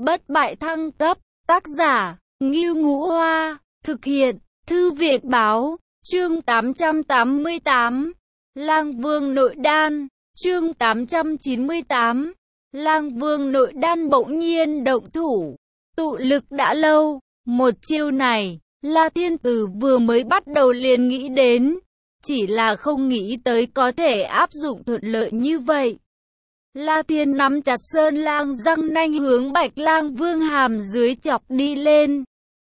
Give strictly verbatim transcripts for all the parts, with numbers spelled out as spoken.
Bất bại thăng cấp, tác giả, Ngưu Ngũ Hoa, thực hiện, Thư viện Báo, chương tám trăm tám mươi tám, Lang Vương Nội Đan, chương tám trăm chín mươi tám, Lang Vương Nội Đan bỗng nhiên động thủ, tụ lực đã lâu, một chiêu này, La Thiên Tử vừa mới bắt đầu liền nghĩ đến, chỉ là không nghĩ tới có thể áp dụng thuận lợi như vậy. La Thiên nắm chặt sơn lang răng nanh hướng Bạch Lang Vương hàm dưới chọc đi lên.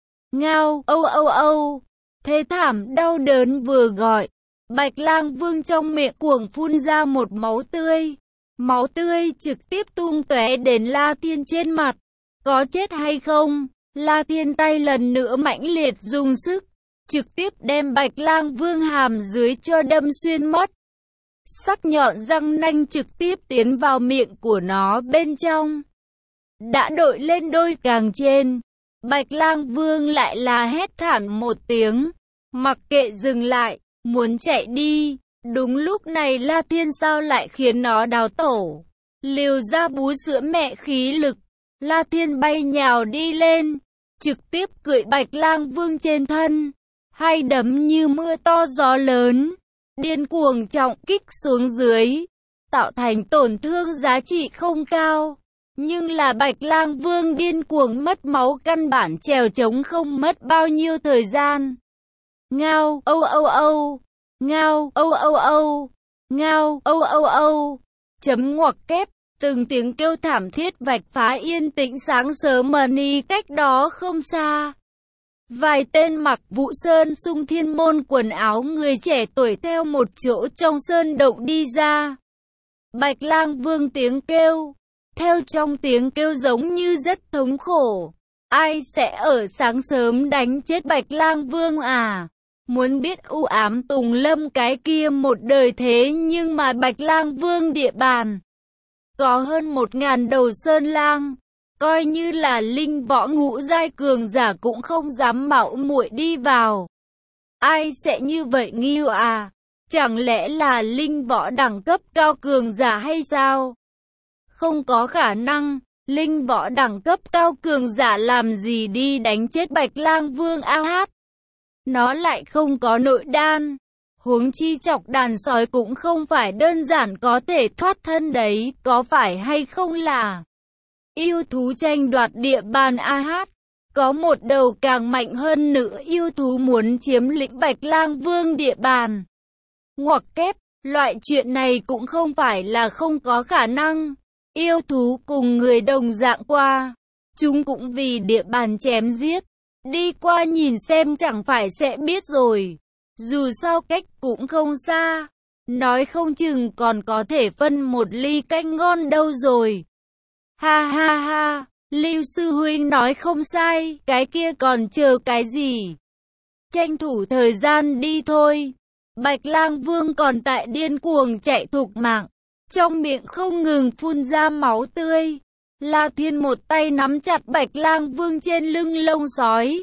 Ngao, âu âu âu, thê thảm đau đớn vừa gọi, Bạch Lang Vương trong miệng cuồng phun ra một máu tươi. Máu tươi trực tiếp tung tóe đến La Thiên trên mặt. Có chết hay không? La Thiên tay lần nữa mãnh liệt dùng sức, trực tiếp đem Bạch Lang Vương hàm dưới cho đâm xuyên mất. Sắc nhọn răng nanh trực tiếp tiến vào miệng của nó bên trong. Đã đội lên đôi càng trên, Bạch Lang Vương lại là hét thảm một tiếng, mặc kệ dừng lại, muốn chạy đi. Đúng lúc này La Thiên sao lại khiến nó đào tổ, liều ra bú sữa mẹ khí lực. La Thiên bay nhào đi lên, trực tiếp cưỡi Bạch Lang Vương trên thân, hai đấm như mưa to gió lớn, điên cuồng trọng kích xuống dưới, tạo thành tổn thương giá trị không cao. Nhưng là Bạch Lang Vương điên cuồng mất máu căn bản trèo chống không mất bao nhiêu thời gian. Ngao, âu âu âu, ngao, âu âu âu, ngao, âu âu âu, chấm ngoặc kép, từng tiếng kêu thảm thiết vạch phá yên tĩnh sáng sớm mờ ni cách đó không xa. Vài tên mặc Vũ Sơn Sung Thiên Môn quần áo người trẻ tuổi theo một chỗ trong sơn động đi ra. Bạch Lang Vương tiếng kêu, theo trong tiếng kêu giống như rất thống khổ. Ai sẽ ở sáng sớm đánh chết Bạch Lang Vương à? Muốn biết u ám tùng lâm cái kia một đời thế nhưng mà Bạch Lang Vương địa bàn có hơn một ngàn đầu sơn lang. Coi như là linh võ ngũ giai cường giả cũng không dám mạo muội đi vào. Ai sẽ như vậy Ngưu à? Chẳng lẽ là linh võ đẳng cấp cao cường giả hay sao? Không có khả năng, linh võ đẳng cấp cao cường giả làm gì đi đánh chết Bạch Lang Vương a hát. Nó lại không có nội đan. Huống chi chọc đàn sói cũng không phải đơn giản có thể thoát thân đấy, có phải hay không là yêu thú tranh đoạt địa bàn a hát. Có một đầu càng mạnh hơn nữa yêu thú muốn chiếm lĩnh Bạch Lang Vương địa bàn. Ngoặc kép, loại chuyện này cũng không phải là không có khả năng. Yêu thú cùng người đồng dạng qua, chúng cũng vì địa bàn chém giết. Đi qua nhìn xem chẳng phải sẽ biết rồi. Dù sao cách cũng không xa, nói không chừng còn có thể phân một ly canh ngon đâu rồi. Ha ha ha, Lưu sư huynh nói không sai, cái kia còn chờ cái gì? Tranh thủ thời gian đi thôi. Bạch Lang Vương còn tại điên cuồng chạy thục mạng, trong miệng không ngừng phun ra máu tươi. La Thiên một tay nắm chặt Bạch Lang Vương trên lưng lông sói,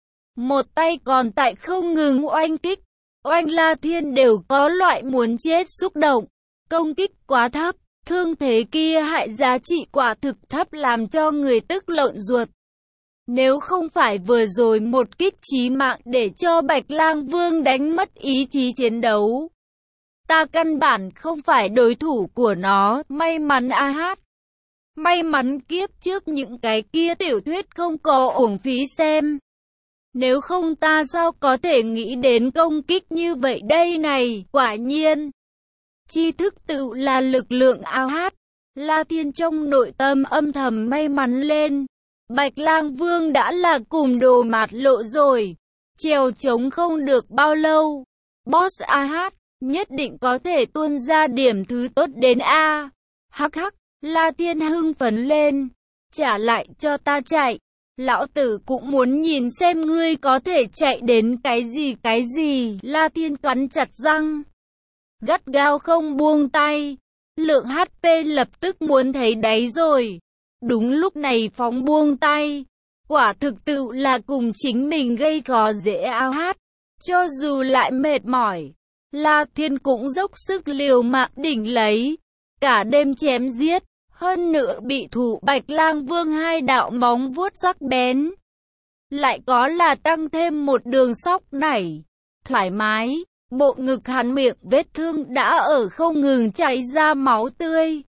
một tay còn tại không ngừng oanh kích. Oanh La Thiên đều có loại muốn chết xúc động, công kích quá thấp. Thương thế kia hại giá trị quả thực thấp làm cho người tức lợn ruột. Nếu không phải vừa rồi một kích chí mạng để cho Bạch Lang Vương đánh mất ý chí chiến đấu, ta căn bản không phải đối thủ của nó. May mắn a hát. May mắn kiếp trước những cái kia tiểu thuyết không có uổng phí xem. Nếu không ta sao có thể nghĩ đến công kích như vậy đây này. Quả nhiên tri thức tự là lực lượng a hát. La Thiên trong nội tâm âm thầm may mắn lên. Bạch Lang Vương đã là cùng đồ mạt lộ rồi, trèo trống không được bao lâu. Boss a hát nhất định có thể tuôn ra điểm thứ tốt đến A. Hắc hắc, La Thiên hưng phấn lên. Trả lại cho ta chạy. Lão tử cũng muốn nhìn xem ngươi có thể chạy đến cái gì cái gì. La Thiên cắn chặt răng, gắt gao không buông tay. Lượng hát pê lập tức muốn thấy đáy rồi. Đúng lúc này phóng buông tay, quả thực tự là cùng chính mình gây khó dễ a hát. Cho dù lại mệt mỏi, La Thiên cũng dốc sức liều mạng đỉnh lấy. Cả đêm chém giết, Hơn nữa bị thủ Bạch Lang Vương hai đạo móng vuốt sắc bén. Lại có là tăng thêm một đường sóc nảy. Thoải mái, bộ ngực hắn miệng vết thương đã ở không ngừng chảy ra máu tươi.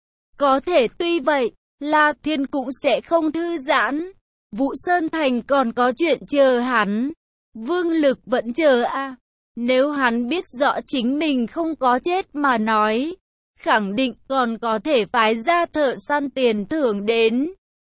Có thể tuy vậy, La Thiên cũng sẽ không thư giãn. Vũ Sơn Thành còn có chuyện chờ hắn. Vương Lực vẫn chờ à. Nếu hắn biết rõ chính mình không có chết mà nói, khẳng định còn có thể phái ra thợ săn tiền thưởng đến.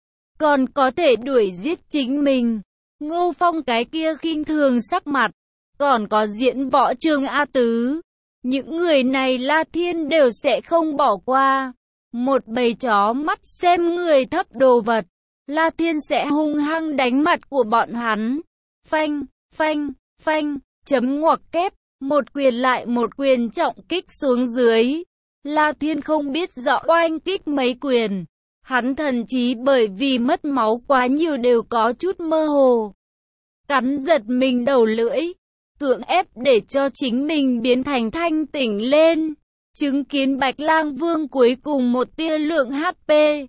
Còn có thể đuổi giết chính mình. Ngô Phong cái kia khinh thường sắc mặt. Còn có diễn võ Trương A Tứ. Những người này La Thiên đều sẽ không bỏ qua. Một bầy chó mắt xem người thấp đồ vật. La Thiên sẽ hung hăng đánh mặt của bọn hắn. Phanh, phanh, phanh, chấm ngoặc kép. Một quyền lại một quyền trọng kích xuống dưới. La Thiên không biết rõ oanh kích mấy quyền. Hắn thậm chí bởi vì mất máu quá nhiều đều có chút mơ hồ. Cắn giật mình đầu lưỡi. Cưỡng ép để cho chính mình biến thành thanh tỉnh lên. Chứng kiến Bạch Lang Vương cuối cùng một tia lượng hát pê.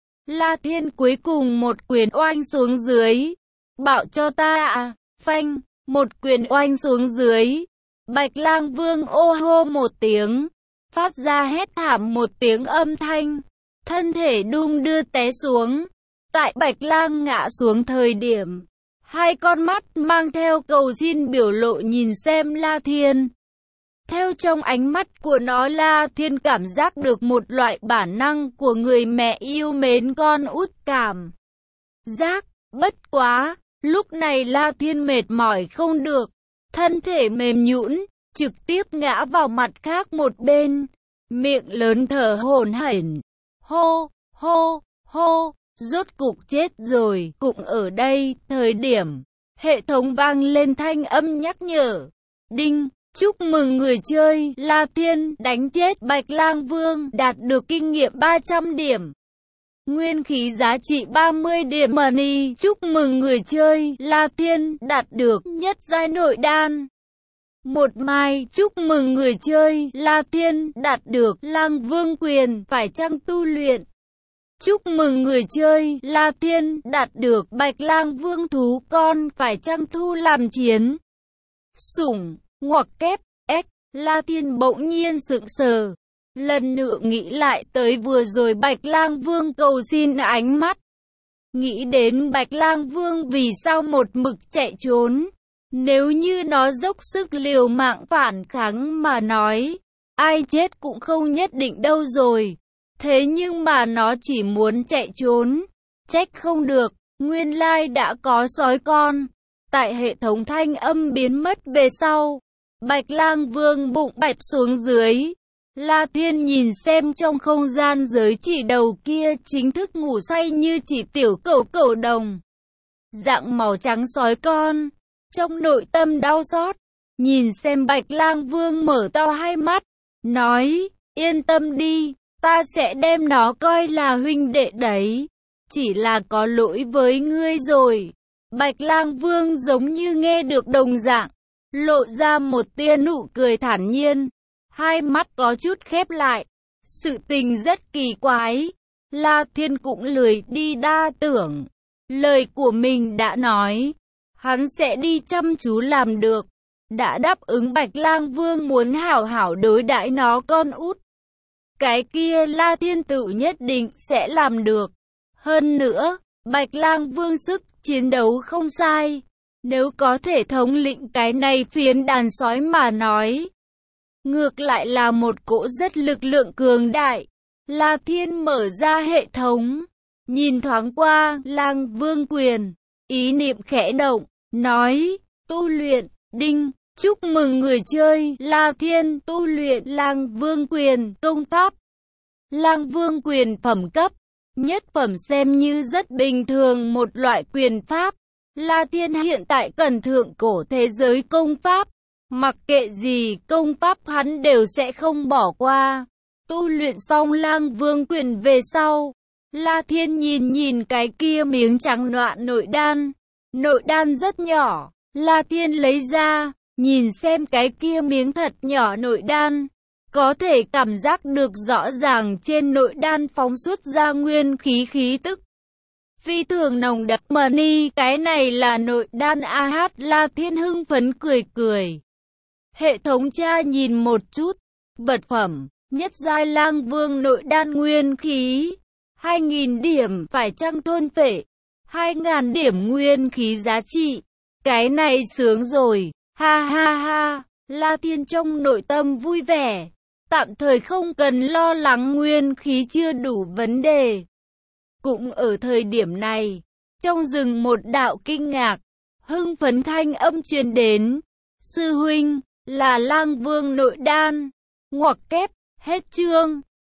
La Thiên cuối cùng một quyền oanh xuống dưới. Bảo cho ta à, phanh, một quyền oanh xuống dưới. Bạch Lang Vương ô hô một tiếng. Phát ra hét thảm một tiếng âm thanh. Thân thể đung đưa té xuống. Tại Bạch Lang ngã xuống thời điểm. Hai con mắt mang theo cầu xin biểu lộ nhìn xem La Thiên. Theo trong ánh mắt của nó, La Thiên cảm giác được một loại bản năng của người mẹ yêu mến con út cảm. Giác, bất quá, lúc này La Thiên mệt mỏi không được. Thân thể mềm nhũn, trực tiếp ngã vào mặt khác một bên. Miệng lớn thở hổn hển. Hô, hô, hô. Rốt cục chết rồi. Cũng ở đây, thời điểm, hệ thống vang lên thanh âm nhắc nhở. Đinh, chúc mừng người chơi, La Thiên, đánh chết Bạch Lang Vương, đạt được kinh nghiệm ba trăm điểm. Nguyên khí giá trị ba mươi điểm money, chúc mừng người chơi, La Thiên, đạt được nhất giai nội đan. Một mai, chúc mừng người chơi, La Thiên, đạt được Lang Vương quyền, phải chăng tu luyện. Chúc mừng người chơi, La Thiên, đạt được Bạch Lang Vương thú con, phải chăng thu làm chiến. Sủng, ngoặc kép, X, La Thiên bỗng nhiên sững sờ. Lần nữa nghĩ lại tới vừa rồi Bạch Lang Vương cầu xin ánh mắt. Nghĩ đến Bạch Lang Vương vì sao một mực chạy trốn. Nếu như nó dốc sức liều mạng phản kháng mà nói, ai chết cũng không nhất định đâu rồi. Thế nhưng mà nó chỉ muốn chạy trốn. Trách không được, nguyên lai đã có sói con. Tại hệ thống thanh âm biến mất về sau, Bạch Lang Vương bụng bạch xuống dưới. La Thiên nhìn xem trong không gian giới chỉ đầu kia chính thức ngủ say như chỉ tiểu cẩu cẩu đồng. Dạng màu trắng sói con. Trong nội tâm đau xót, nhìn xem Bạch Lang Vương mở to hai mắt, nói, yên tâm đi, ta sẽ đem nó coi là huynh đệ đấy. Chỉ là có lỗi với ngươi rồi. Bạch Lang Vương giống như nghe được đồng dạng, lộ ra một tia nụ cười thản nhiên. Hai mắt có chút khép lại. Sự tình rất kỳ quái. La Thiên cũng lười đi đa tưởng. Lời của mình đã nói, hắn sẽ đi chăm chú làm được. Đã đáp ứng Bạch Lang Vương muốn hảo hảo đối đãi nó con út. Cái kia La Thiên tự nhất định sẽ làm được. Hơn nữa, Bạch Lang Vương sức chiến đấu không sai. Nếu có thể thống lĩnh cái này phiến đàn sói mà nói, ngược lại là một cỗ rất lực lượng cường đại. La Thiên mở ra hệ thống, nhìn thoáng qua Lang Vương quyền, ý niệm khẽ động, nói, tu luyện, đinh, chúc mừng người chơi, La Thiên tu luyện Lang Vương quyền, công pháp. Lang Vương quyền phẩm cấp, nhất phẩm xem như rất bình thường một loại quyền pháp. La Thiên hiện tại cần thượng cổ thế giới công pháp. Mặc kệ gì công pháp hắn đều sẽ không bỏ qua. Tu luyện xong Lang Vương quyền về sau, La Thiên nhìn nhìn cái kia miếng trắng noạn nội đan. Nội đan rất nhỏ, La Thiên lấy ra, nhìn xem cái kia miếng thật nhỏ nội đan. Có thể cảm giác được rõ ràng trên nội đan phóng xuất ra nguyên khí khí tức phi thường nồng đậm. Mani, cái này là nội đan a hát La Thiên hưng phấn cười cười. Hệ thống tra nhìn một chút, vật phẩm, nhất giai Lang Vương nội đan nguyên khí, hai nghìn điểm, phải chăng thôn phệ, hai nghìn điểm nguyên khí giá trị. Cái này sướng rồi, ha ha ha, La Thiên trong nội tâm vui vẻ, tạm thời không cần lo lắng nguyên khí chưa đủ vấn đề. Cũng ở thời điểm này, trong rừng một đạo kinh ngạc, hưng phấn thanh âm truyền đến. Sư huynh, là Lang Vương nội đan. Ngoặc kép, hết chương.